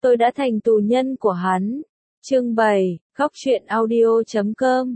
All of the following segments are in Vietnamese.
Tôi đã thành tù nhân của hắn. Chương 7, Góc truyện audio.com.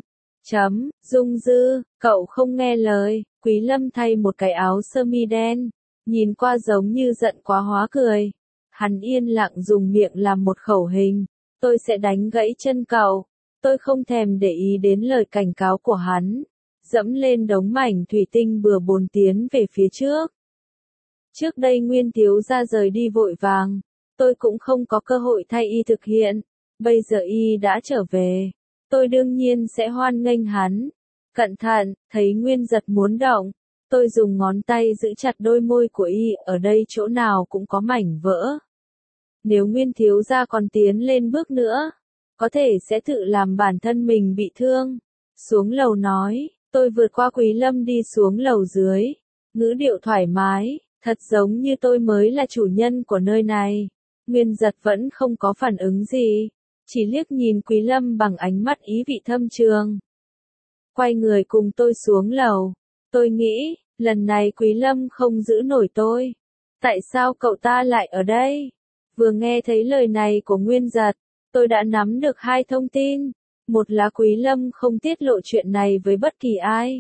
Dung Dư, cậu không nghe lời. Quý Lâm thay một cái áo sơ mi đen, nhìn qua giống như giận quá hóa cười. Hắn yên lặng dùng miệng làm một khẩu hình. Tôi sẽ đánh gãy chân cậu. Tôi không thèm để ý đến lời cảnh cáo của hắn. Dẫm lên đống mảnh thủy tinh bừa bồn tiến về phía trước. Trước đây Nguyên thiếu gia rời đi vội vàng. Tôi cũng không có cơ hội thay y thực hiện. Bây giờ y đã trở về. Tôi đương nhiên sẽ hoan nghênh hắn. Cẩn thận, thấy Nguyên giật muốn động. Tôi dùng ngón tay giữ chặt đôi môi của y, ở đây chỗ nào cũng có mảnh vỡ. Nếu Nguyên thiếu gia còn tiến lên bước nữa, có thể sẽ tự làm bản thân mình bị thương. Xuống lầu nói, tôi vượt qua Quý Lâm đi xuống lầu dưới. Ngữ điệu thoải mái, thật giống như tôi mới là chủ nhân của nơi này. Nguyên giật vẫn không có phản ứng gì, chỉ liếc nhìn Quý Lâm bằng ánh mắt ý vị thâm trường. Quay người cùng tôi xuống lầu. Tôi nghĩ, lần này Quý Lâm không giữ nổi tôi. Tại sao cậu ta lại ở đây? Vừa nghe thấy lời này của Nguyên giật, tôi đã nắm được hai thông tin. Một là Quý Lâm không tiết lộ chuyện này với bất kỳ ai,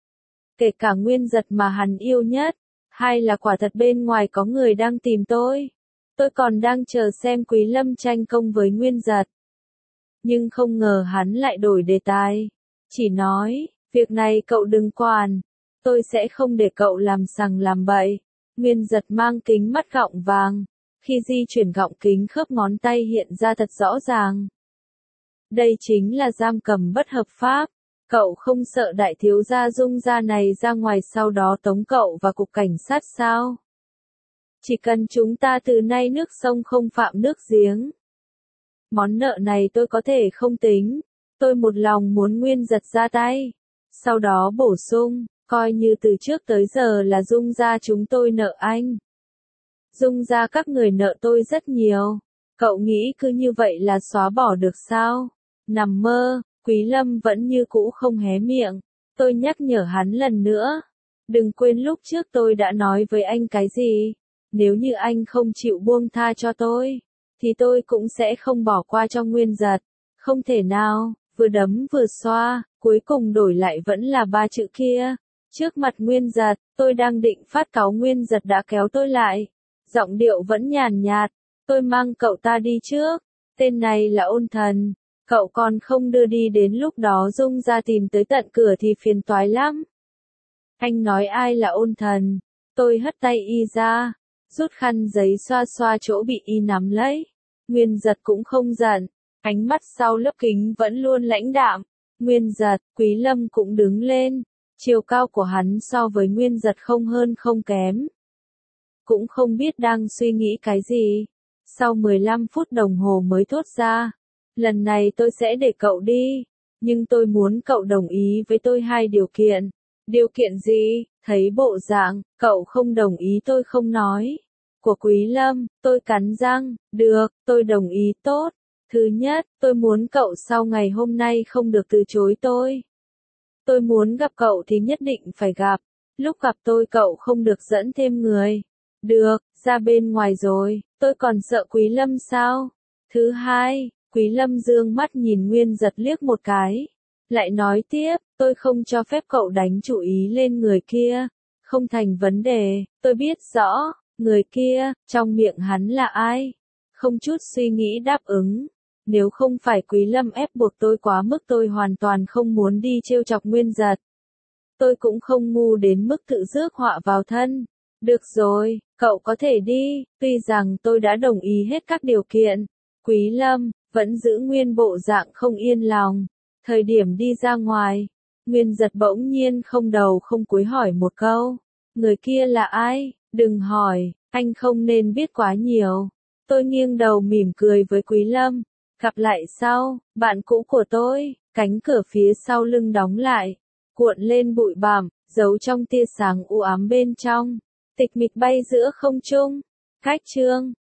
kể cả Nguyên giật mà hắn yêu nhất. Hai là quả thật bên ngoài có người đang tìm tôi. Tôi còn đang chờ xem Quý Lâm tranh công với Nguyên giật. Nhưng không ngờ hắn lại đổi đề tài. Chỉ nói, việc này cậu đừng quản. Tôi sẽ không để cậu làm sằng làm bậy. Nguyên giật mang kính mắt gọng vàng. Khi di chuyển gọng kính khớp ngón tay hiện ra thật rõ ràng. Đây chính là giam cầm bất hợp pháp. Cậu không sợ đại thiếu gia Dung gia này ra ngoài sau đó tống cậu vào cục cảnh sát sao? Chỉ cần chúng ta từ nay nước sông không phạm nước giếng. Món nợ này tôi có thể không tính. Tôi một lòng muốn Nguyên giật ra tay. Sau đó bổ sung, coi như từ trước tới giờ là Dung gia chúng tôi nợ anh. Dung gia các người nợ tôi rất nhiều. Cậu nghĩ cứ như vậy là xóa bỏ được sao? Nằm mơ. Quý Lâm vẫn như cũ không hé miệng. Tôi nhắc nhở hắn lần nữa. Đừng quên lúc trước tôi đã nói với anh cái gì. Nếu như anh không chịu buông tha cho tôi, thì tôi cũng sẽ không bỏ qua cho Nguyên giật. Không thể nào, vừa đấm vừa xoa, cuối cùng đổi lại vẫn là ba chữ kia. Trước mặt Nguyên giật, tôi đang định phát cáu, Nguyên giật đã kéo tôi lại. Giọng điệu vẫn nhàn nhạt. Tôi mang cậu ta đi trước. Tên này là Ôn Thần. Cậu còn không đưa đi đến lúc đó Dung ra tìm tới tận cửa thì phiền toái lắm. Anh nói ai là Ôn Thần? Tôi hất tay y ra, rút khăn giấy xoa xoa chỗ bị y nắm lấy. Nguyên giật cũng không giận, ánh mắt sau lớp kính vẫn luôn lãnh đạm. Nguyên giật, Quý Lâm cũng đứng lên. Chiều cao của hắn so với Nguyên giật không hơn không kém. Cũng không biết đang suy nghĩ cái gì. Sau 15 phút đồng hồ mới thốt ra. Lần này tôi sẽ để cậu đi, nhưng tôi muốn cậu đồng ý với tôi hai điều kiện. Điều kiện gì? Thấy bộ dạng, cậu không đồng ý tôi không nói. Của Quý Lâm, tôi cắn răng, được, tôi đồng ý tốt. Thứ nhất, tôi muốn cậu sau ngày hôm nay không được từ chối tôi. Tôi muốn gặp cậu thì nhất định phải gặp. Lúc gặp tôi cậu không được dẫn thêm người. Được, ra bên ngoài rồi, tôi còn sợ Quý Lâm sao? Thứ hai, Quý Lâm dương mắt nhìn Nguyên giật liếc một cái. Lại nói tiếp, tôi không cho phép cậu đánh chủ ý lên người kia. Không thành vấn đề, tôi biết rõ, người kia, trong miệng hắn là ai. Không chút suy nghĩ đáp ứng. Nếu không phải Quý Lâm ép buộc tôi quá mức tôi hoàn toàn không muốn đi trêu chọc Nguyên giật. Tôi cũng không ngu đến mức tự rước họa vào thân. Được rồi, cậu có thể đi, tuy rằng tôi đã đồng ý hết các điều kiện. Quý Lâm vẫn giữ nguyên bộ dạng không yên lòng. Thời điểm đi ra ngoài, Nguyên giật bỗng nhiên không đầu không cúi hỏi một câu. Người kia là ai? Đừng hỏi, anh không nên biết quá nhiều. Tôi nghiêng đầu mỉm cười với Quý Lâm. Gặp lại sau, bạn cũ của tôi. Cánh cửa phía sau lưng đóng lại, cuộn lên bụi bặm, giấu trong tia sáng u ám bên trong. Tịch mịch bay giữa không trung. Cách chương